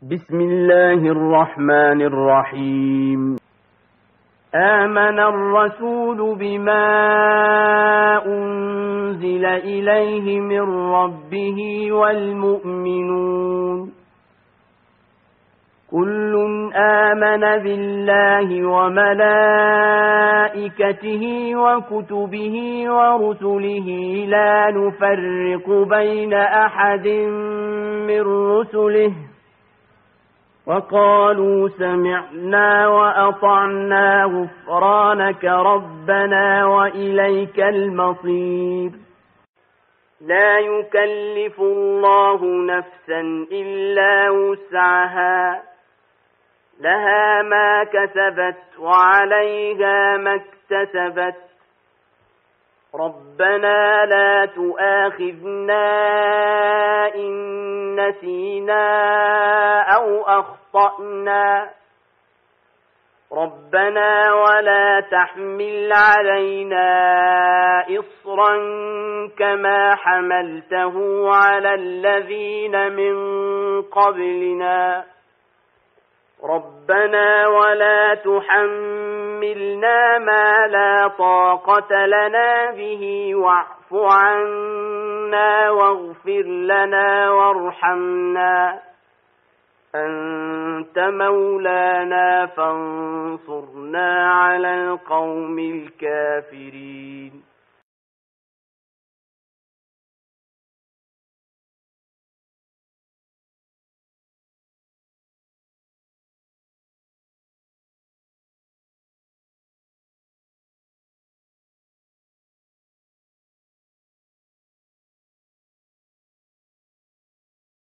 بسم الله الرحمن الرحيم. آمن الرسول بما أنزل إليه من ربه والمؤمنون كل آمن بالله وملائكته وكتبه ورسله لا نفرق بين أحد من رسله وقالوا سمعنا وأطعنا غفرانك ربنا وإليك المصير. لا يكلف الله نفسا إلا وسعها لها ما كسبت وعليها ما اكتسبت ربنا لا تؤاخذنا إن نسينا أو أخطأنا ربنا ولا تحمل علينا إصرا كما حملته على الذين من قبلنا ربنا ولا تحملنا ما لا طاقة لنا به واعف عنا واغفر لنا وارحمنا أنت مولانا فانصرنا على القوم الكافرين.